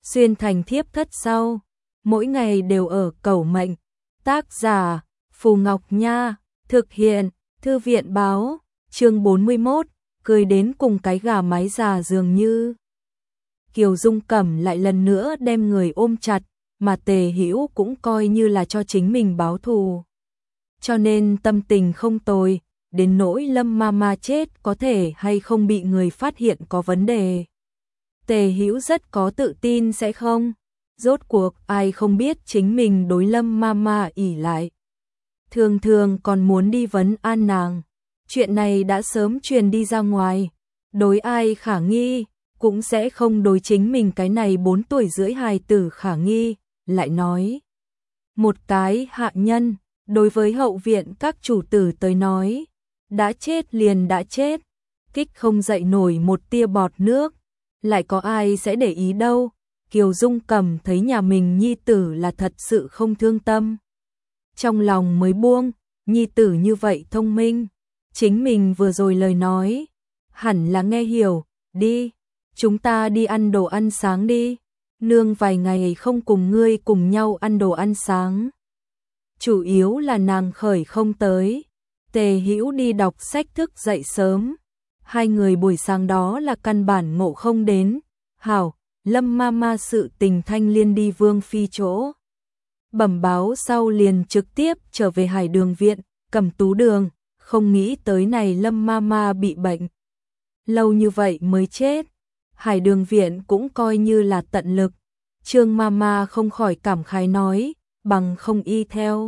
xuyên thành thiếp thất sau, mỗi ngày đều ở cầu mệnh. Tác giả Phù Ngọc Nha, thực hiện Thư viện báo, chương 41, cười đến cùng cái gà mái già dường như. Kiều Dung Cẩm lại lần nữa đem người ôm chặt, mà Tề Hữu cũng coi như là cho chính mình báo thù. Cho nên tâm tình không tồi, đến nỗi Lâm Mama chết có thể hay không bị người phát hiện có vấn đề. Tề Hữu rất có tự tin sẽ không. Rốt cuộc ai không biết chính mình đối Lâm Mama ỷ lại. Thường thường còn muốn đi vấn an nàng. Chuyện này đã sớm truyền đi ra ngoài. Đối ai khả nghi, cũng sẽ không đối chính mình cái này 4 tuổi rưỡi hài tử khả nghi. Lại nói, một cái hạ nhân, đối với hậu viện các chủ tử tới nói, đã chết liền đã chết, kích không dậy nổi một tia bọt nước, lại có ai sẽ để ý đâu. Kiều Dung Cẩm thấy nhà mình nhi tử là thật sự không thương tâm. Trong lòng mới buông, nhi tử như vậy thông minh, chính mình vừa rồi lời nói, hẳn là nghe hiểu, đi, chúng ta đi ăn đồ ăn sáng đi, nương vài ngày không cùng ngươi cùng nhau ăn đồ ăn sáng. Chủ yếu là nàng khởi không tới, Tề Hữu đi đọc sách thức dậy sớm, hai người buổi sáng đó là căn bản ngộ không đến. Hảo, Lâm Mama sự tình Thanh Liên đi Vương Phi chỗ bẩm báo sau liền trực tiếp trở về Hải Đường viện, Cẩm Tú Đường, không nghĩ tới này Lâm Mama bị bệnh lâu như vậy mới chết. Hải Đường viện cũng coi như là tận lực. Trương Mama không khỏi cảm khái nói, bằng không y theo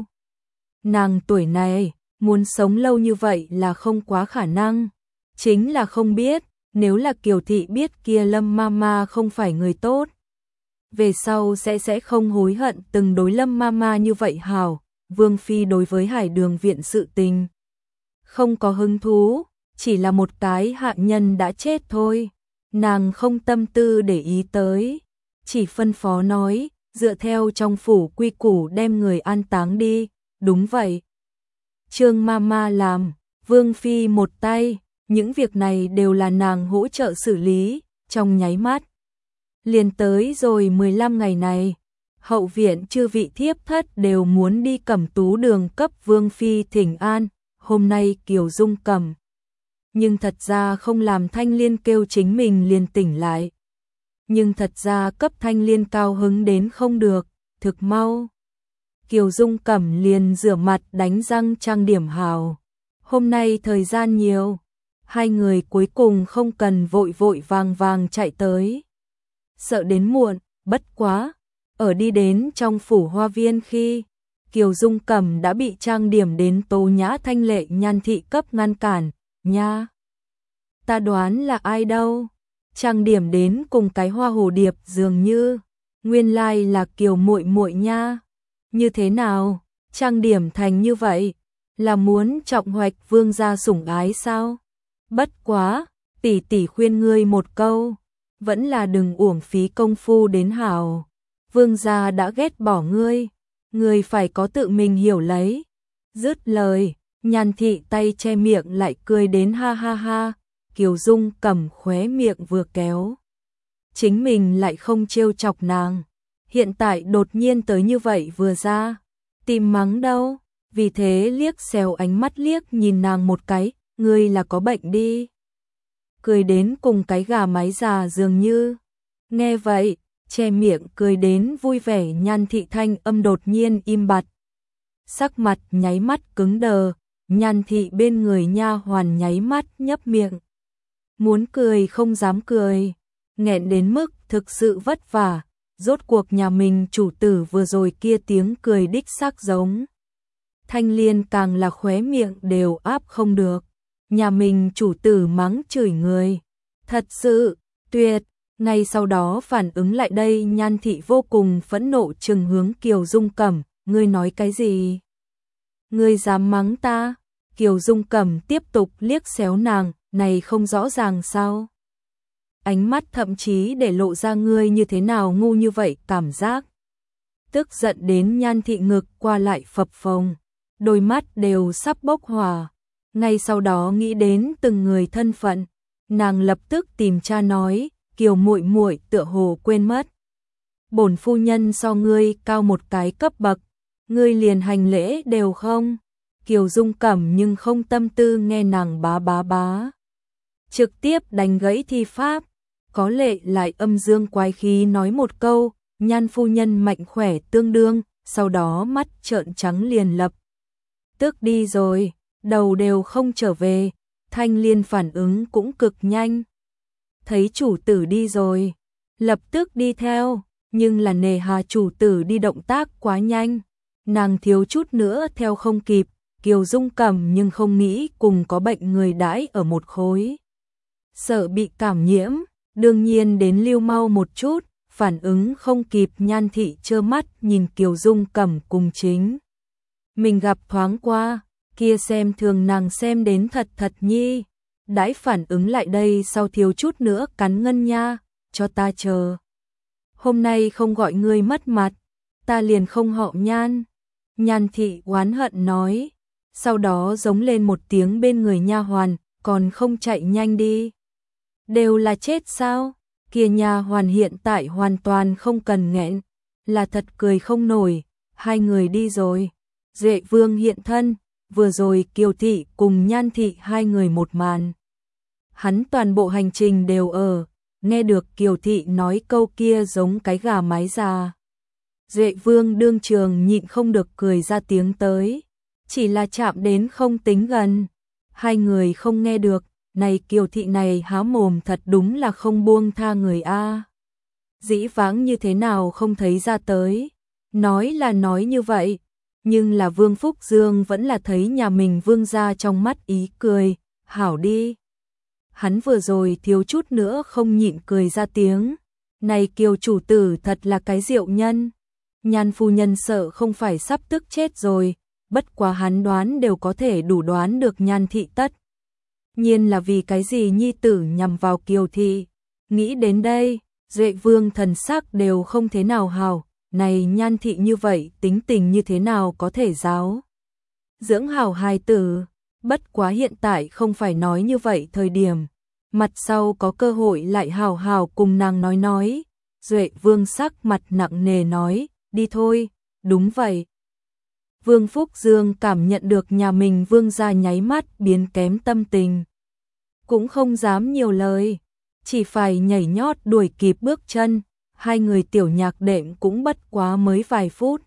nàng tuổi này, muốn sống lâu như vậy là không quá khả năng. Chính là không biết, nếu là Kiều thị biết kia Lâm Mama không phải người tốt, về sau sẽ không hối hận từng đối Lâm Mama như vậy. Hảo, Vương Phi đối với Hải Đường viện sự tình không có hứng thú, chỉ là một cái hạ nhân đã chết thôi, nàng không tâm tư để ý tới, chỉ phân phó nói, dựa theo trong phủ quy củ đem người an táng đi. Đúng vậy, Trương Mama làm, Vương Phi một tay, những việc này đều là nàng hỗ trợ xử lý, trong nháy mắt liền tới rồi 15 ngày này, hậu viện chư vị thiếp thất đều muốn đi Cẩm Tú Đường cấp Vương Phi thỉnh an. Hôm nay Kiều Dung Cẩm nhưng thật ra không làm Thanh Liên kêu chính mình liền tỉnh lại, nhưng thật ra cấp Thanh Liên cao hứng đến không được. Thực mau, Kiều Dung Cẩm liền rửa mặt đánh răng trang điểm hào. Hôm nay thời gian nhiều, hai người cuối cùng không cần vội vội vàng vàng chạy tới, sợ đến muộn. Bất quá, ở đi đến trong phủ hoa viên khi, Kiều Dung Cẩm đã bị trang điểm đến tố nhã thanh lệ Nhan thị cấp ngăn cản. Nha, ta đoán là ai đâu, trang điểm đến cùng cái hoa hồ điệp dường như, nguyên lai là Kiều muội muội nha. Như thế nào, trang điểm thành như vậy, là muốn trọng hoạch vương gia sủng ái sao? Bất quá, tỷ tỷ khuyên ngươi một câu, vẫn là đừng uổng phí công phu đến hảo. Vương gia đã ghét bỏ ngươi, ngươi phải có tự mình hiểu lấy. Dứt lời, Nhan thị tay che miệng lại cười đến ha ha ha. Kiều Dung Cẩm khóe miệng vừa kéo, chính mình lại không trêu chọc nàng, hiện tại đột nhiên tới như vậy vừa ra, tìm mắng đâu, vì thế liếc xéo ánh mắt liếc nhìn nàng một cái, ngươi là có bệnh đi. Cười đến cùng cái gà mái già dường như. Nghe vậy, che miệng cười đến vui vẻ Nhan thị thanh âm đột nhiên im bặt. Sắc mặt nháy mắt cứng đờ, Nhan thị bên người nha hoàn nháy mắt nhấp miệng. Muốn cười không dám cười, nghẹn đến mức thực sự vất vả. Rốt cuộc nhà mình chủ tử vừa rồi kia tiếng cười đích xác giống. Thanh Liên càng là khóe miệng đều áp không được. Nhà mình chủ tử mắng chửi người, thật sự tuyệt. Ngay sau đó phản ứng lại đây, Nhan thị vô cùng phẫn nộ trừng hướng Kiều Dung Cẩm, ngươi nói cái gì? Ngươi dám mắng ta? Kiều Dung Cẩm tiếp tục liếc xéo nàng, này không rõ ràng sao? Ánh mắt thậm chí để lộ ra ngươi như thế nào ngu như vậy cảm giác. Tức giận đến Nhan thị ngực qua lại phập phồng, đôi mắt đều sắp bốc hỏa. Ngay sau đó nghĩ đến từng người thân phận, nàng lập tức tìm cha nói, Kiều muội muội tựa hồ quên mất. bổn phu nhân so ngươi cao một cái cấp bậc, ngươi liền hành lễ đều không? Kiều Dung Cẩm nhưng không tâm tư nghe nàng bá. Trực tiếp đánh gãy thi pháp, có lệ lại âm dương quái khí nói một câu, Nhan phu nhân mạnh khỏe tương đương, sau đó mắt trợn trắng liền lập tức đi rồi, đầu đều không trở về. Thanh Liên phản ứng cũng cực nhanh. Thấy chủ tử đi rồi, lập tức đi theo, nhưng là nề hà chủ tử đi động tác quá nhanh, nàng thiếu chút nữa theo không kịp. Kiều Dung Cẩm nhưng không nghĩ cùng có bệnh người đãi ở một khối, sợ bị cảm nhiễm, đương nhiên đến lưu mau một chút, phản ứng không kịp. Nhan thị trơ mắt nhìn Kiều Dung Cẩm cùng chính mình gặp thoáng qua, kia xem thường nàng xem đến thật nhi, đãi phản ứng lại đây sau thiếu chút nữa cắn Ngân Nha, cho ta chờ. Hôm nay không gọi ngươi mất mặt, ta liền không họ Nhan. Nhan thị oán hận nói, sau đó giống lên một tiếng bên người nha hoàn, còn không chạy nhanh đi. Đều là chết sao? Kia nha hoàn hiện tại hoàn toàn không cần nghẹn, là thật cười không nổi. Hai người đi rồi, Duệ Vương hiện thân, vừa rồi Kiều thị cùng Nhan thị hai người một màn. Hắn toàn bộ hành trình đều ở, nghe được Kiều thị nói câu kia giống cái gà mái già. Duệ Vương đương trường nhịn không được cười ra tiếng tới, chỉ là chạm đến không tính gần. Hai người không nghe được, này Kiều thị này há mồm thật đúng là không buông tha người a. Dĩ vãng như thế nào không thấy ra tới, nói là nói như vậy, nhưng là Vương Phúc Dương vẫn là thấy nhà mình Vương gia trong mắt ý cười, hảo đi. Hắn vừa rồi thiếu chút nữa không nhịn cười ra tiếng, này Kiều chủ tử thật là cái diệu nhân. Nhan phu nhân sợ không phải sắp tức chết rồi, bất quá hắn đoán đều có thể đủ đoán được Nhan thị tất nhiên là vì cái gì nhi tử nhằm vào Kiều thị. Nghĩ đến đây, Duệ Vương thần sắc đều không thế nào hào, này Nhan thị như vậy tính tình như thế nào có thể giáo dưỡng hảo hài tử, bất quá hiện tại không phải nói như vậy thời điểm, mặt sau có cơ hội lại hào hào cùng nàng nói. Duệ Vương sắc mặt nặng nề nói, đi thôi. Đúng vậy. Vương Phúc Dương cảm nhận được nhà mình Vương gia nháy mắt biến kém tâm tình, cũng không dám nhiều lời, chỉ phải nhảy nhót đuổi kịp bước chân. Hai người tiểu nhạc đệm cũng bất quá mới vài phút.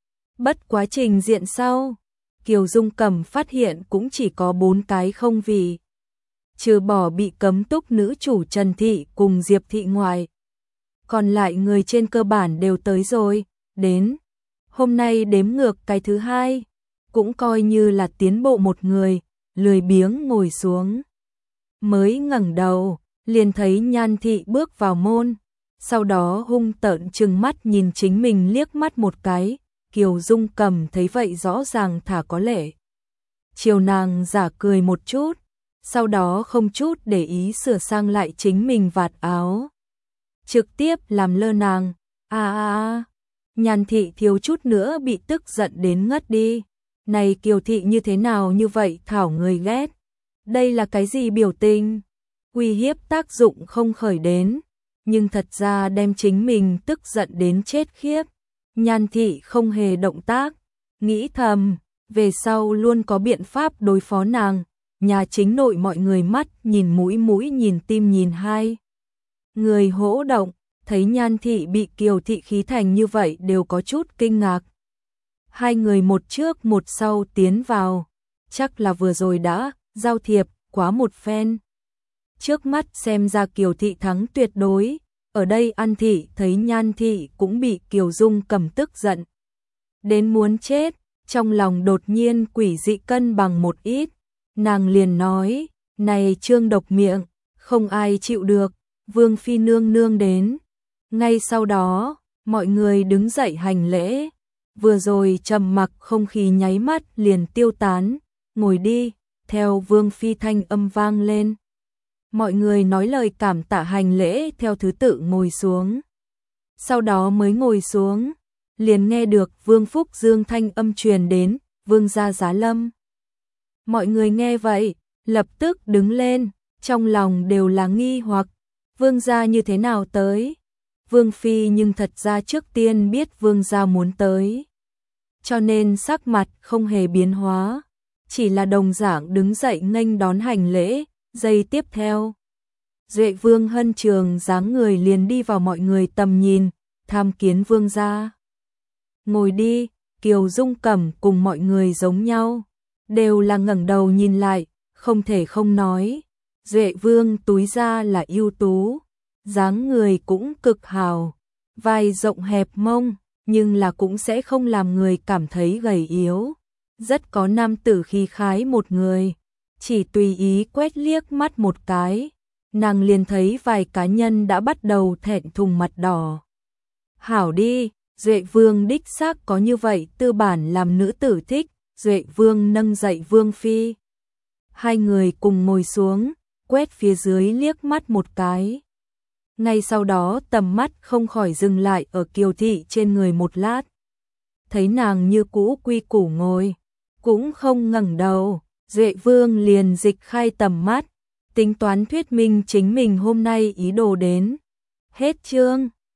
Bất quá trình diện sau, Kiều Dung Cẩm phát hiện cũng chỉ có 4 cái không vị, trừ bỏ bị cấm túc nữ chủ Trần Thị cùng Diệp Thị ngoài, còn lại người trên cơ bản đều tới rồi. Đến hôm nay đếm ngược cái thứ hai, cũng coi như là tiến bộ một người. Lười biếng ngồi xuống, mới ngẩng đầu liền thấy Nhan thị bước vào môn, sau đó hung tợn trừng mắt nhìn chính mình liếc mắt một cái. Kiều Dung Cẩm thấy vậy rõ ràng thả có lệ, chiều nàng giả cười một chút, sau đó không chút để ý sửa sang lại chính mình vạt áo, trực tiếp làm lơ nàng. Nhan thị thiếu chút nữa bị tức giận đến ngất đi. Này Kiều thị như thế nào như vậy thảo người ghét. Đây là cái gì biểu tình? Uy hiếp tác dụng không khởi đến, nhưng thật ra đem chính mình tức giận đến chết khiếp. Nhan thị không hề động tác, nghĩ thầm, về sau luôn có biện pháp đối phó nàng. Nhà chính nội mọi người mắt nhìn mũi nhìn tim nhìn hai người hỗ động, thấy Nhan thị bị Kiều thị khí thành như vậy đều có chút kinh ngạc. Hai người một trước một sau tiến vào, chắc là vừa rồi đã giao thiệp quá một phen. Trước mắt xem ra Kiều thị thắng tuyệt đối. Ở đây An thị thấy Nhan thị cũng bị Kiều Dung Cẩm tức giận đến muốn chết, trong lòng đột nhiên quỷ dị cân bằng một ít. Nàng liền nói, này Trương độc miệng, không ai chịu được, Vương phi nương nương đến. Ngay sau đó, mọi người đứng dậy hành lễ, vừa rồi trầm mặc không khí nháy mắt liền tiêu tán. Ngồi đi, theo Vương phi thanh âm vang lên. Mọi người nói lời cảm tạ hành lễ theo thứ tự ngồi xuống. Sau đó mới ngồi xuống, liền nghe được Vương Phúc Dương thanh âm truyền đến, Vương gia giá lâm. Mọi người nghe vậy, lập tức đứng lên, trong lòng đều là nghi hoặc, Vương gia như thế nào tới? Vương Phi nhưng thật ra trước tiên biết Vương gia muốn tới. Cho nên sắc mặt không hề biến hóa, chỉ là đồng dạng đứng dậy nghênh đón hành lễ, giây tiếp theo. Duệ Vương Hân Trường dáng người liền đi vào mọi người tầm nhìn, tham kiến Vương gia. Ngồi đi, Kiều Dung Cẩm cùng mọi người giống nhau, đều là ngẩng đầu nhìn lại, không thể không nói. Duệ Vương túi ra là ưu tú, dáng người cũng cực hào, vai rộng hẹp mông, nhưng là cũng sẽ không làm người cảm thấy gầy yếu. Rất có nam tử khí khái một người, chỉ tùy ý quét liếc mắt một cái, nàng liền thấy vài cá nhân đã bắt đầu thẹn thùng mặt đỏ. Hảo đi, Duệ Vương đích xác có như vậy tư bản làm nữ tử thích. Duệ Vương nâng dậy Vương Phi. Hai người cùng ngồi xuống, quét phía dưới liếc mắt một cái. Ngay sau đó tầm mắt không khỏi dừng lại ở Kiều Thị trên người một lát. Thấy nàng như cũ quy củ ngồi, cũng không ngẩng đầu, Duệ Vương liền dịch khai tầm mắt, tính toán thuyết minh chính mình hôm nay ý đồ đến. Hết chương.